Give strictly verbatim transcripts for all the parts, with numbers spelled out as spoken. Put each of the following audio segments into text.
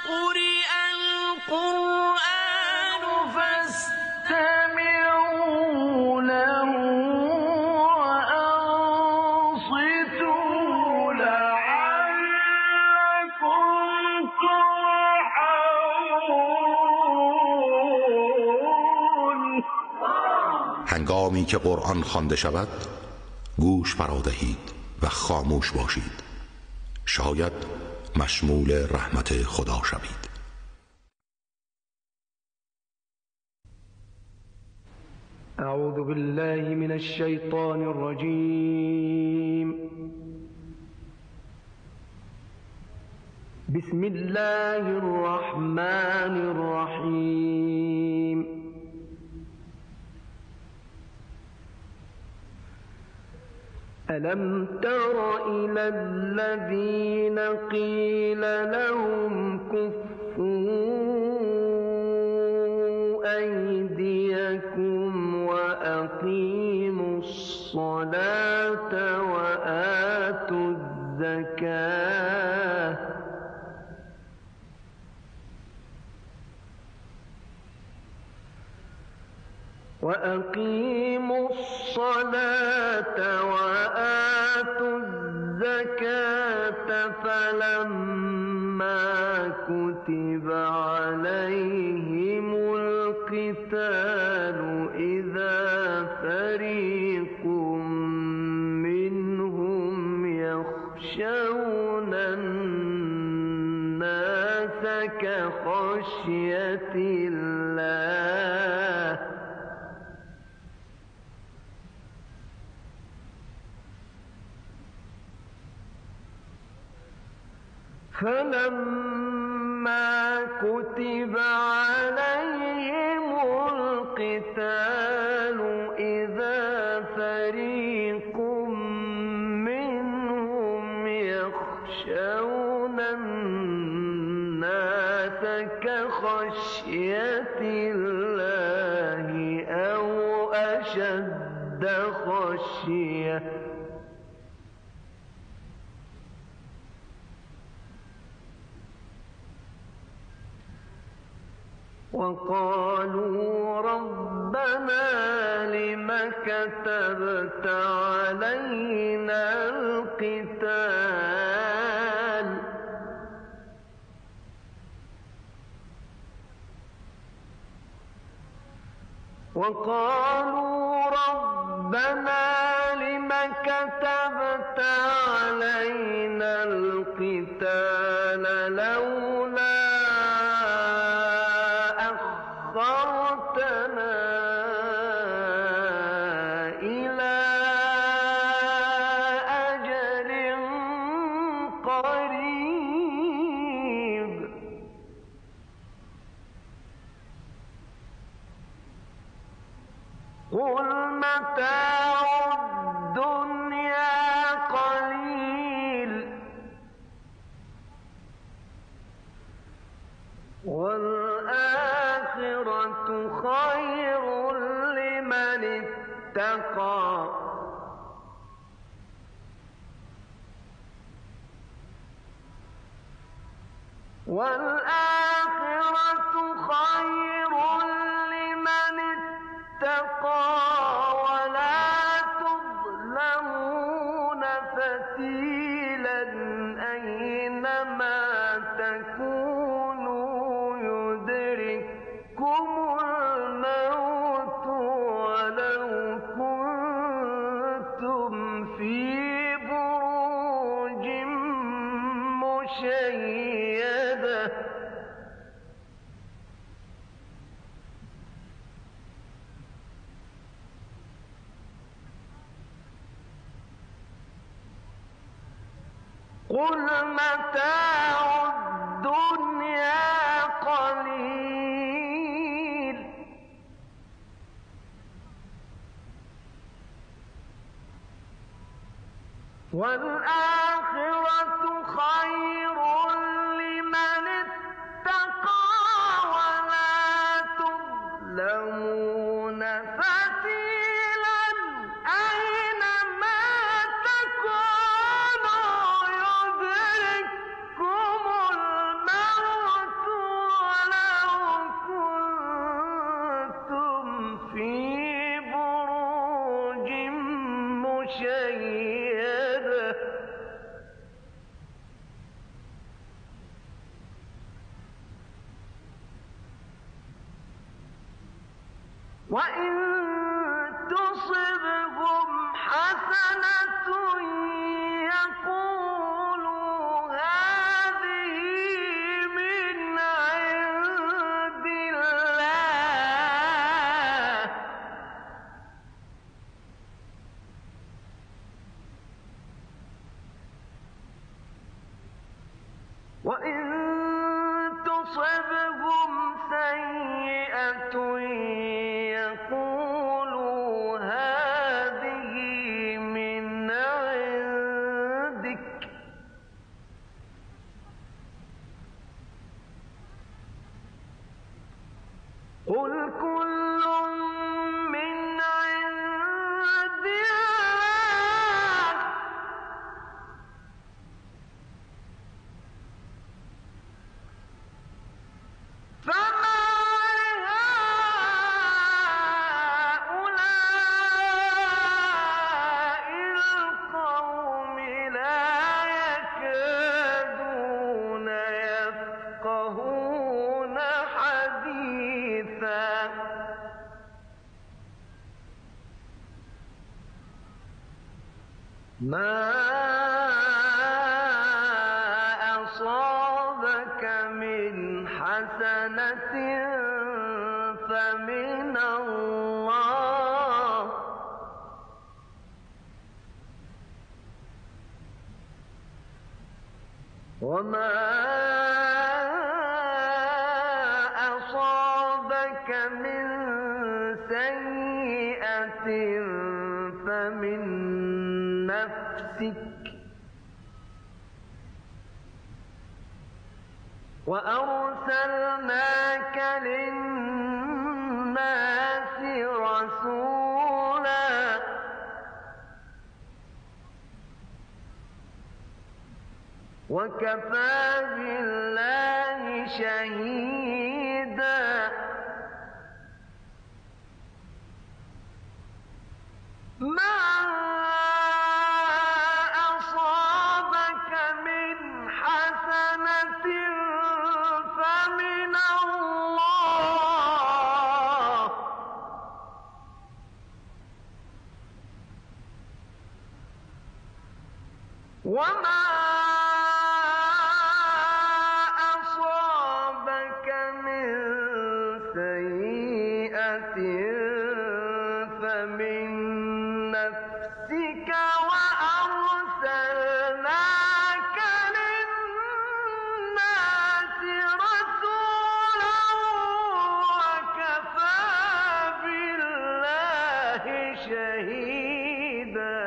قُرِئَ الْقُرْآنُ فَاسْتَمِعُوا لَهُ وَأَنصِتُوا لَعَلَّكُمْ تُرْحَمُونَ. هنگامی که قرآن خوانده شود گوش فرا دهید و خاموش باشید، شاید مشمول رحمت خدا شوید. اعوذ بالله من الشیطان الرجیم. بسم الله الرحمن الرحیم. ألم تر إلى الذين قيل لهم كفوا أيديكم وأقيموا الصلاة وآتوا الزكاة وأقيموا الصلاة وآتوا الزكاة فلما كتب عليهم القتال إذا فريق منهم يخشون الناس كخشية الله فلما كتب عليهم القتال إذا فريق منهم يخشون الناس كخشية الله أو أشد خشية وقالوا ربنا لم كتبت علينا القتال وقالوا ربنا لم كتبت علينا القتال لولا أخرتنا إلى أجل قريب قل متاع الدنيا قليل والآخرة خير لمن اتقى والآخرة خير لمن اتقى ولا تظلمون فتيلا أينما تكونوا يدرككم الموت ولو كنتم في بروج مشيدة قل متاع الدنيا قليل والآخرة خير لمن اتقى ولا تظلمون فتيلا أينما تكونوا يدرككم الموت وإن تصبهم حسنة يقولوا هذه من عند الله وإن تصبهم سيئة يقولوا هذه من عندك قل كل من عند الله فما لهؤلاء القوم لا يكادون يفقهون حديثا ما أصابك من حسنة فمن الله وما أصابك من سيئة فمن نفسك وأرسلناك للناس رسولا وكفى بالله شهيدا ما أصابك من حسنة فمن الله وما أصابك من سيئة فمن نفسك وأرسلناك للناس رسولا وكفى بالله شهيدا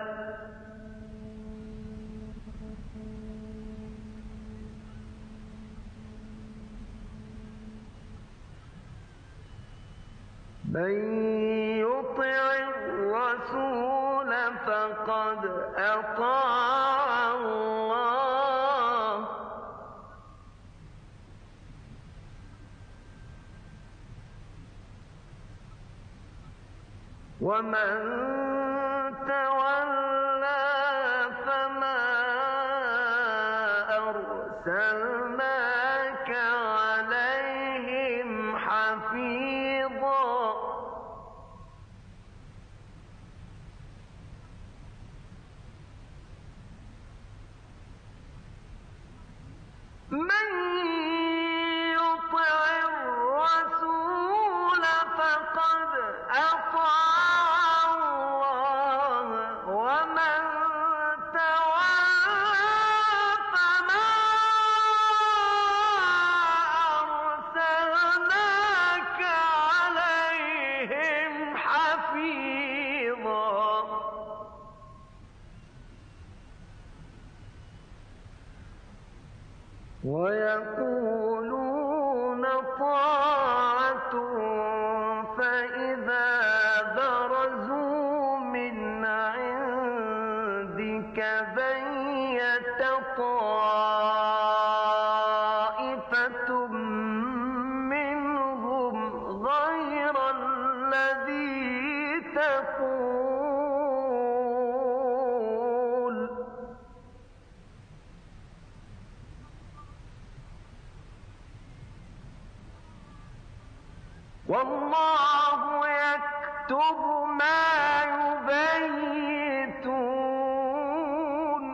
من يطع الرسول فقد أطاع الله ومن تولى فما أرسلناك عليهم حفيظا من يطع الرسول فقد أطاع الله ومن تولى فما أرسلناك عليهم حفيظا ويقولون طاعة فإذا برزوا من عندك بيت طائفة منهم غير الذي تقول والله ما يبيتون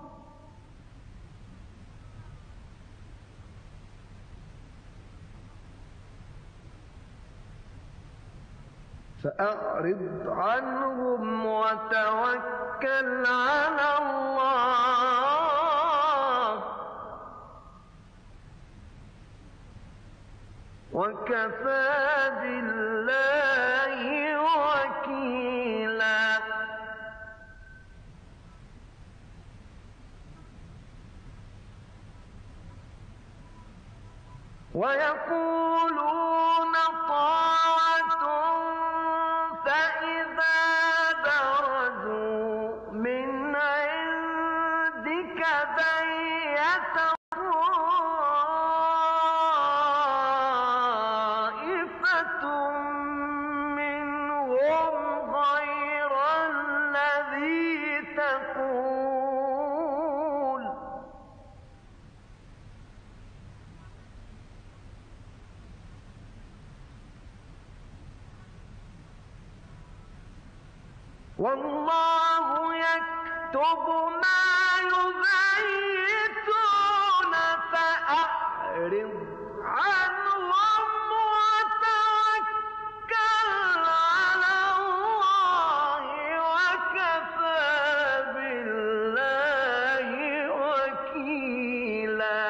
فأعرض عنهم وتوكل على الله وكفى بالله وكيلا. ويقولون طاعة فإذا برزوا من عندك بيت طائفة منهم غير الذي تقول والله يكتب ما يبيتون فأعرض عنهم وتوكل على الله وكفى بالله وكيلا.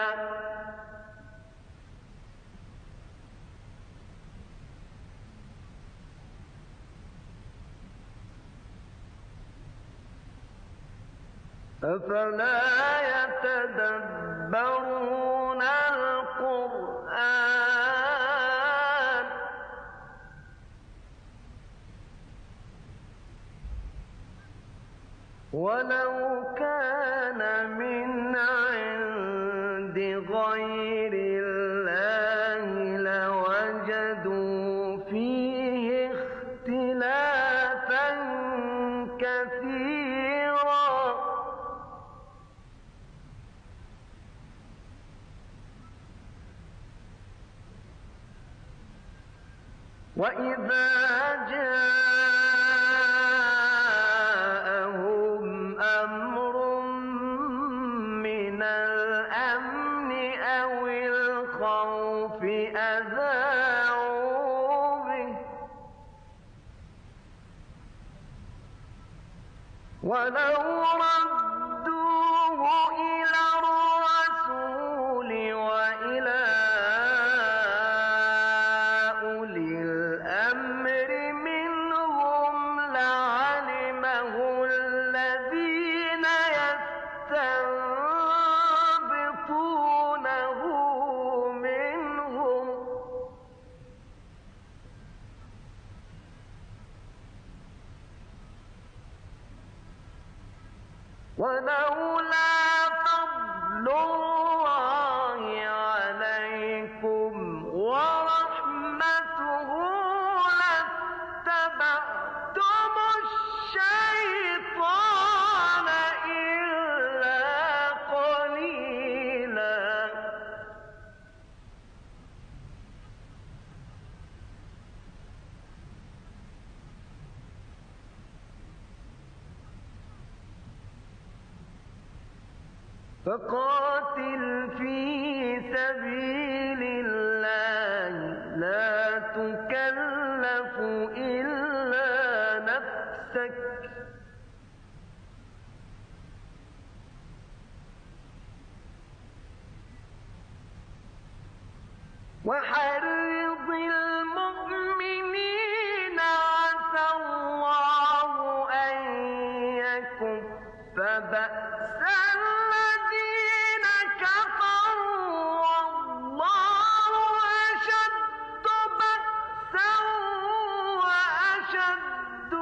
أفلا يتدبرون القرآن ولو كان من عند غير الله لوجدوا فيه اختلافا كثيرا. وإذا جاءهم أمر من الأمن أو الخوف أذاعوا به ولو ردوه إلى الرسول وإلى ولولا فضل الله عليكم ورحمته لاتبعتم الشيطان إلا قليلا. فقاتل في سبيل الله لا تكلف إلا نفسك وحرض المؤمنين عسى الله أن يكف بأس الذين كفروا والله أشد بأسا وأشد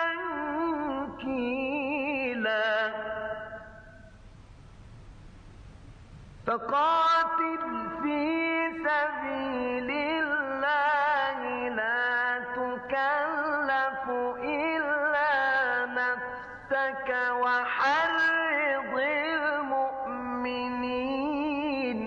تنكيلا. فقاتل في سبيل الله لا تكلف إلا نفسك وحرض المؤمنين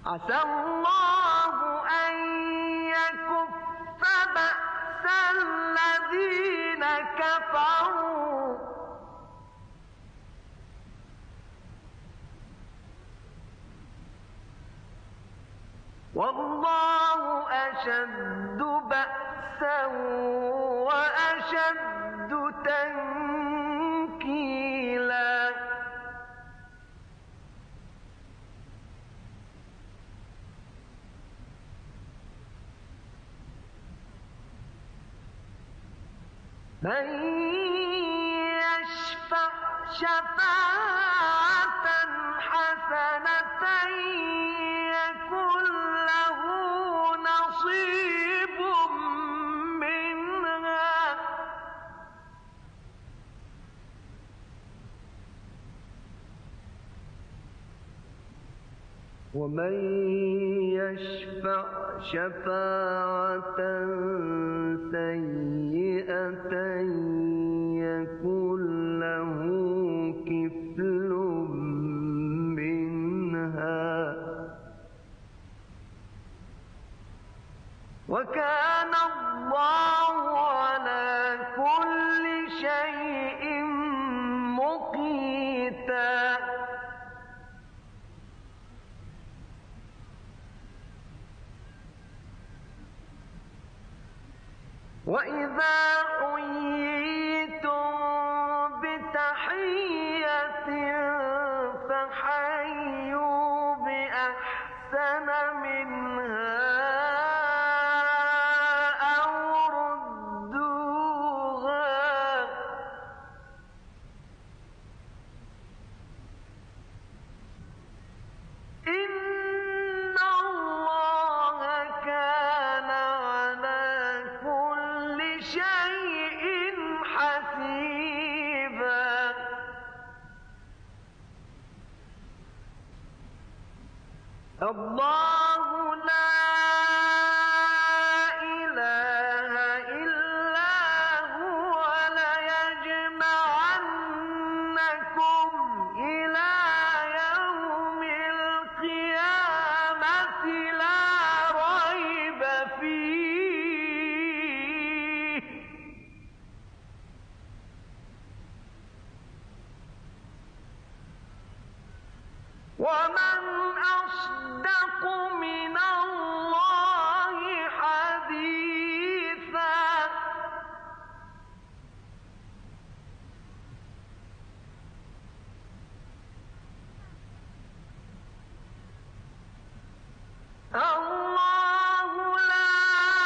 عسى الله أن يكف بأس الذين كفروا والله أشد بأسا وأشد تنكيلا من يشفع شفاعة حسنة يكن له نصيب منها ومن يشفع شفاعة سيئة يكن له كفل منها وكان الله على كل شيء مقيتا وإذا حييتم بتحية فحيوا بأحسن منها أو ردوها إن الله كان على كل شيء حسيبا الله لا إله إلا هو ليجمعنكم إلى يوم القيامة لا ريب فيه ومن أصدق من الله حديثا الله لا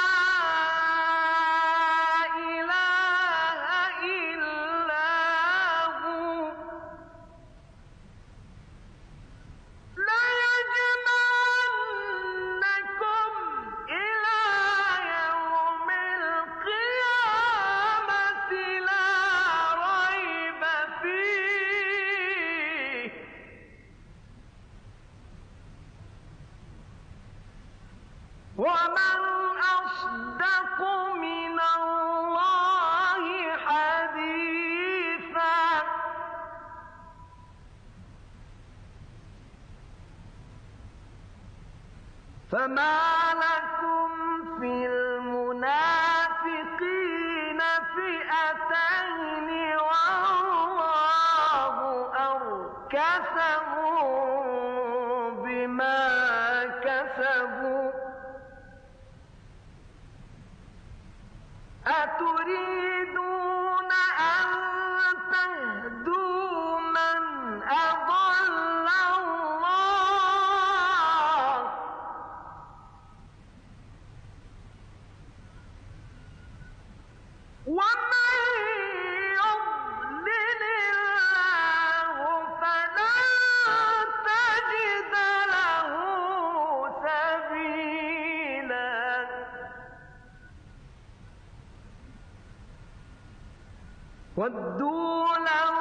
إله إلا هو ليجمعنكم إلى يوم القيامة لا ريب فيه ومن أصدق من الله حديثا فما لكم في المنافقين فئتين والله أركسهم بما كسبوا أتريدون أن تهدوا من أضل الله ومن يضلل الله فلن تجد له سبيلا ودوا لو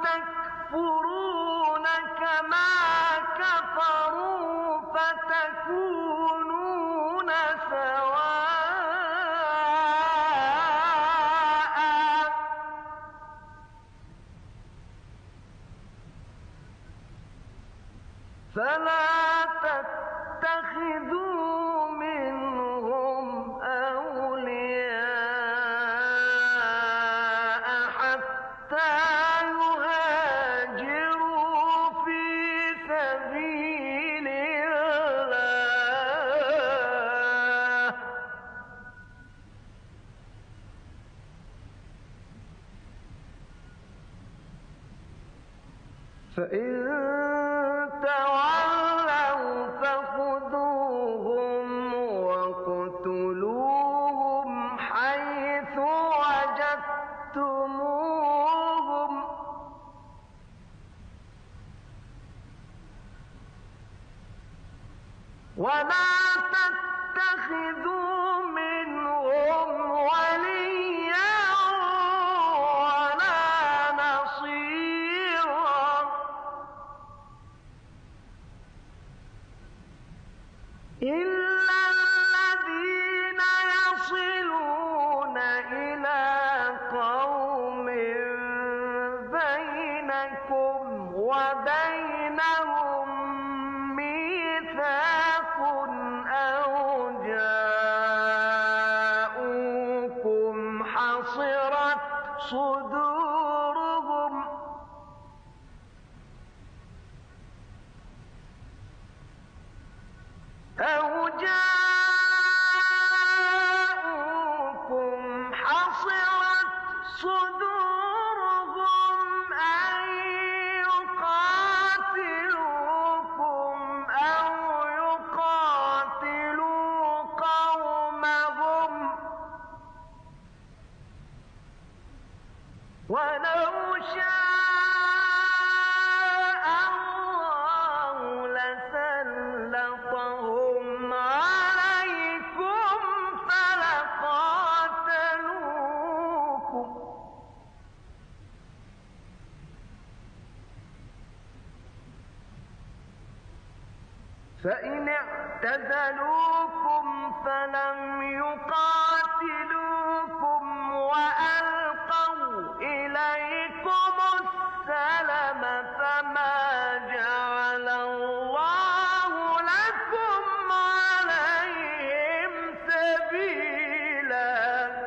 تكفرون كما كفروا فتكونون سواء فلا تتبعوا تتخذوا منهم أولياء حتى يهاجروا في سبيل الله فإن تولوا فخذوهم وَاقْتُلُوهُمْ حيث وجدتموهم ولا تتخذوا منهم وليا ولا نصيرا إلا الذين يصلون إلى قوم بينكم وبينهم ميثاق أو جاءوكم حصرت صدورهم أو جاءوكم حصرت صدورهم أن يقاتلوكم أو يقاتلوا قومهم ولو شاء الله لسلطهم عليكم فلقاتلوكم فإن اعتزلوكم فلم يقاتلوكم وألقوا إليكم السلم فما جعل الله لكم عليهم سبيلا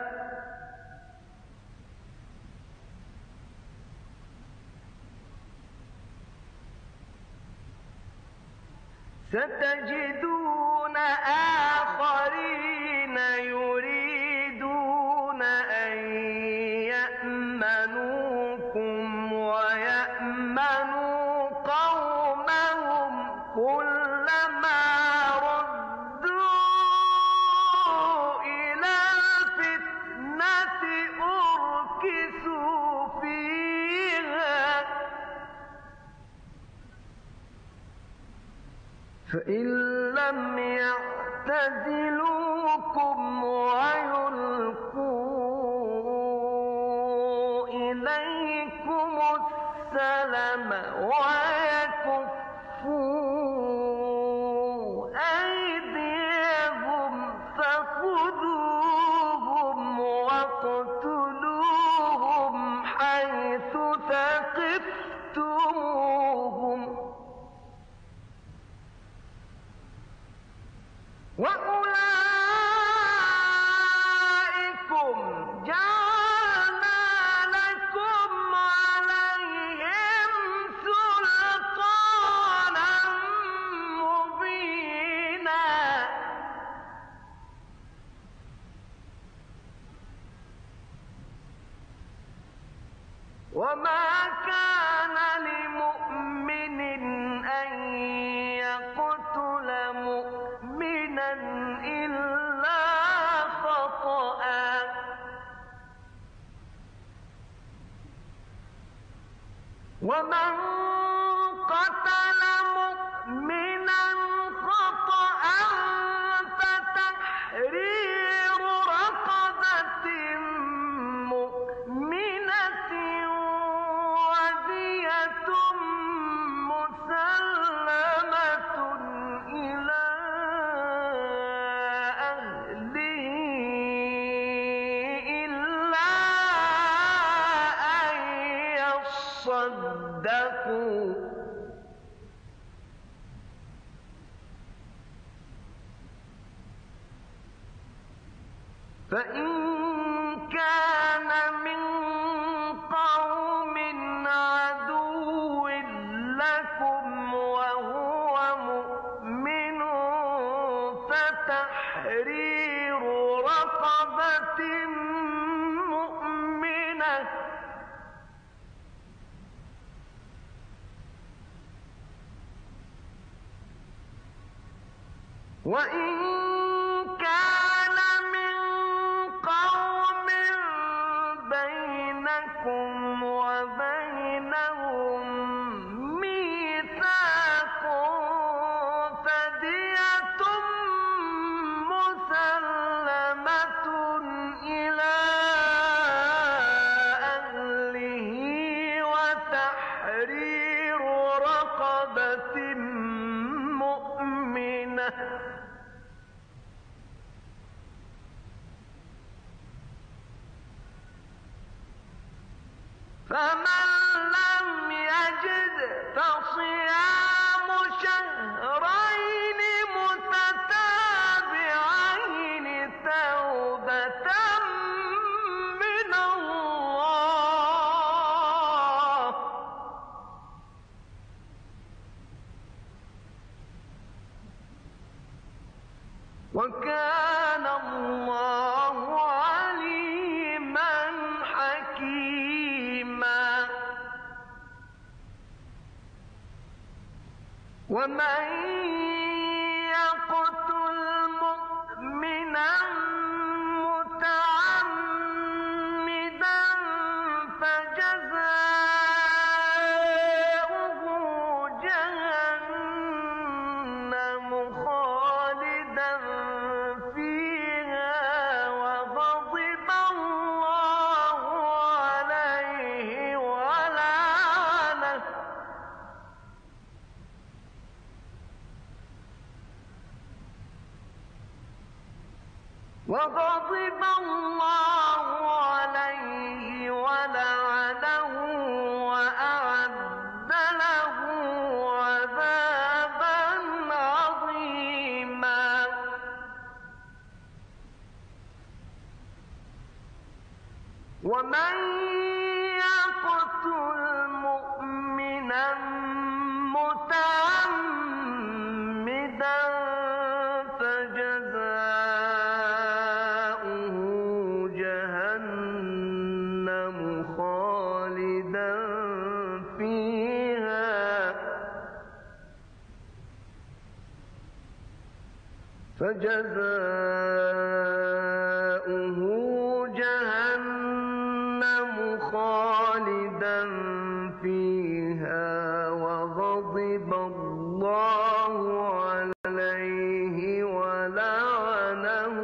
ستجدون آخرين يريدون أن يأمنوكم ويأمنوا قومهم كلما ردوا إلى الفتنة أركسوا فيها فإن لم يعتزلوكم ويلقوا إليكم السلم ويكفوا أيديهم فخذوهم واقتلوهم حيث ثقفتموهم وأولئكم جعلنا لكم عليهم سلطانا مبينا وما كان لمؤمن أن يقتل مؤمنا إلا خطأ ومن قتل مؤمنا خطأ فتحرير رقبة مؤمنة ودية مسلمة إلى أهله إلا أن يصدقوا فإن كان من قوم عدو لكم وهو مؤمن فتحرير رقبة مؤمنة وإن كان من قوم بينكم وبينهم ميثاق فدية مسلمة إلى أهله وتحرير رقبة مؤمنة فمن لم يجد فصيام شهرين متتابعين توبة من الله وكان الله عليما حكيما ومن يقتل مؤمنا متعمدا فجزاؤه جهنم خالدا فيها وغضب الله عليه ولعنه وغضب الله عليه ولعنه وأعد له عذابا عظيما ومن يقتل مؤمنا متعمدا فجزاؤه جهنم خالدا فيها فجزاؤه جهنم خالدا فيها وغضب الله عليه ولعنه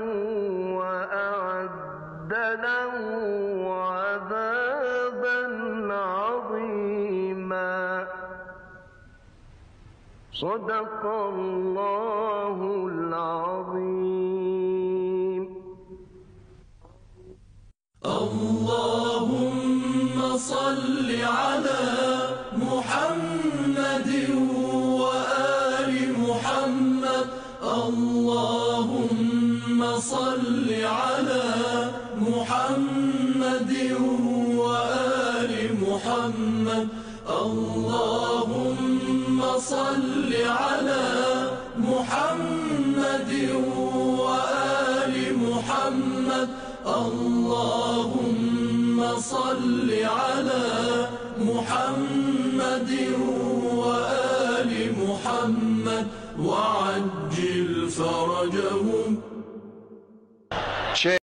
وأعد له عذابا عظيما صدق الله العظيم. اللهم صل على محمد وآل محمد. اللهم صل على محمد وآل محمد. اللهم صل على محمد وآل محمد. اللهم صل على محمد وآل محمد وعجل فرجهم.